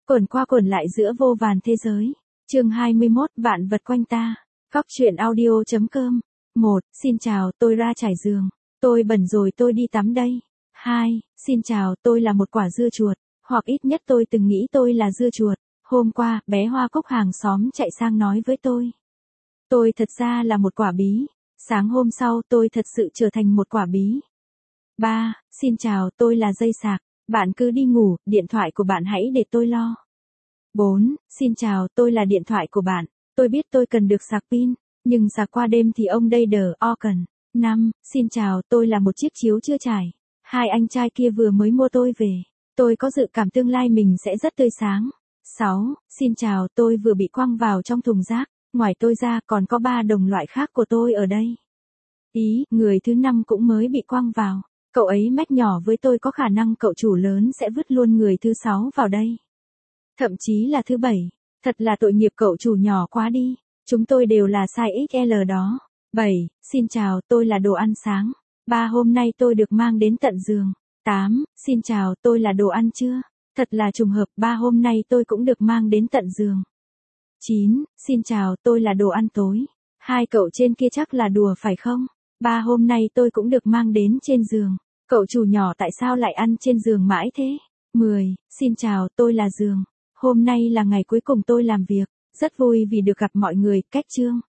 Quẩn qua quẩn lại giữa vô vàn thế giới. Chương 21, vạn vật quanh ta. Góc truyện audio.com. 1. Xin chào, tôi ra trải giường. Tôi bẩn rồi, tôi đi tắm đây. 2. Xin chào, tôi là một quả dưa chuột, hoặc ít nhất tôi từng nghĩ tôi là dưa chuột. Hôm qua, bé hoa cúc hàng xóm chạy sang nói với tôi thật ra là một quả bí. Sáng hôm sau, tôi thật sự trở thành một quả bí. 3. Xin chào, tôi là dây sạc. Bạn cứ đi ngủ, điện thoại của bạn hãy để tôi lo. 4. Xin chào, tôi là điện thoại của bạn. Tôi biết tôi cần được sạc pin, nhưng sạc qua đêm thì ông đây đờ o cần. 5. Xin chào, tôi là một chiếc chiếu chưa trải. Hai anh trai kia vừa mới mua tôi về. Tôi có dự cảm tương lai mình sẽ rất tươi sáng. 6. Xin chào, tôi vừa bị quăng vào trong thùng rác. Ngoài tôi ra còn có 3 đồng loại khác của tôi ở đây. Ý, người thứ 5 cũng mới bị quăng vào. Cậu ấy mách nhỏ với tôi có khả năng cậu chủ lớn sẽ vứt luôn người thứ 6 vào đây. Thậm chí là thứ 7. Thật là tội nghiệp cậu chủ nhỏ quá đi. Chúng tôi đều là size XL đó. 7. Xin chào, tôi là đồ ăn sáng. 3. Hôm nay tôi được mang đến tận giường. 8. Xin chào, tôi là đồ ăn trưa. Thật là trùng hợp, 3. Hôm nay tôi cũng được mang đến tận giường. 9. Xin chào, tôi là đồ ăn tối. 2. Cậu trên kia chắc là đùa phải không? 3. Hôm nay tôi cũng được mang đến trên giường. Cậu chủ nhỏ tại sao lại ăn trên giường mãi thế? 10. Xin chào, tôi là giường. Hôm nay là ngày cuối cùng tôi làm việc. Rất vui vì được gặp mọi người. Cách chương.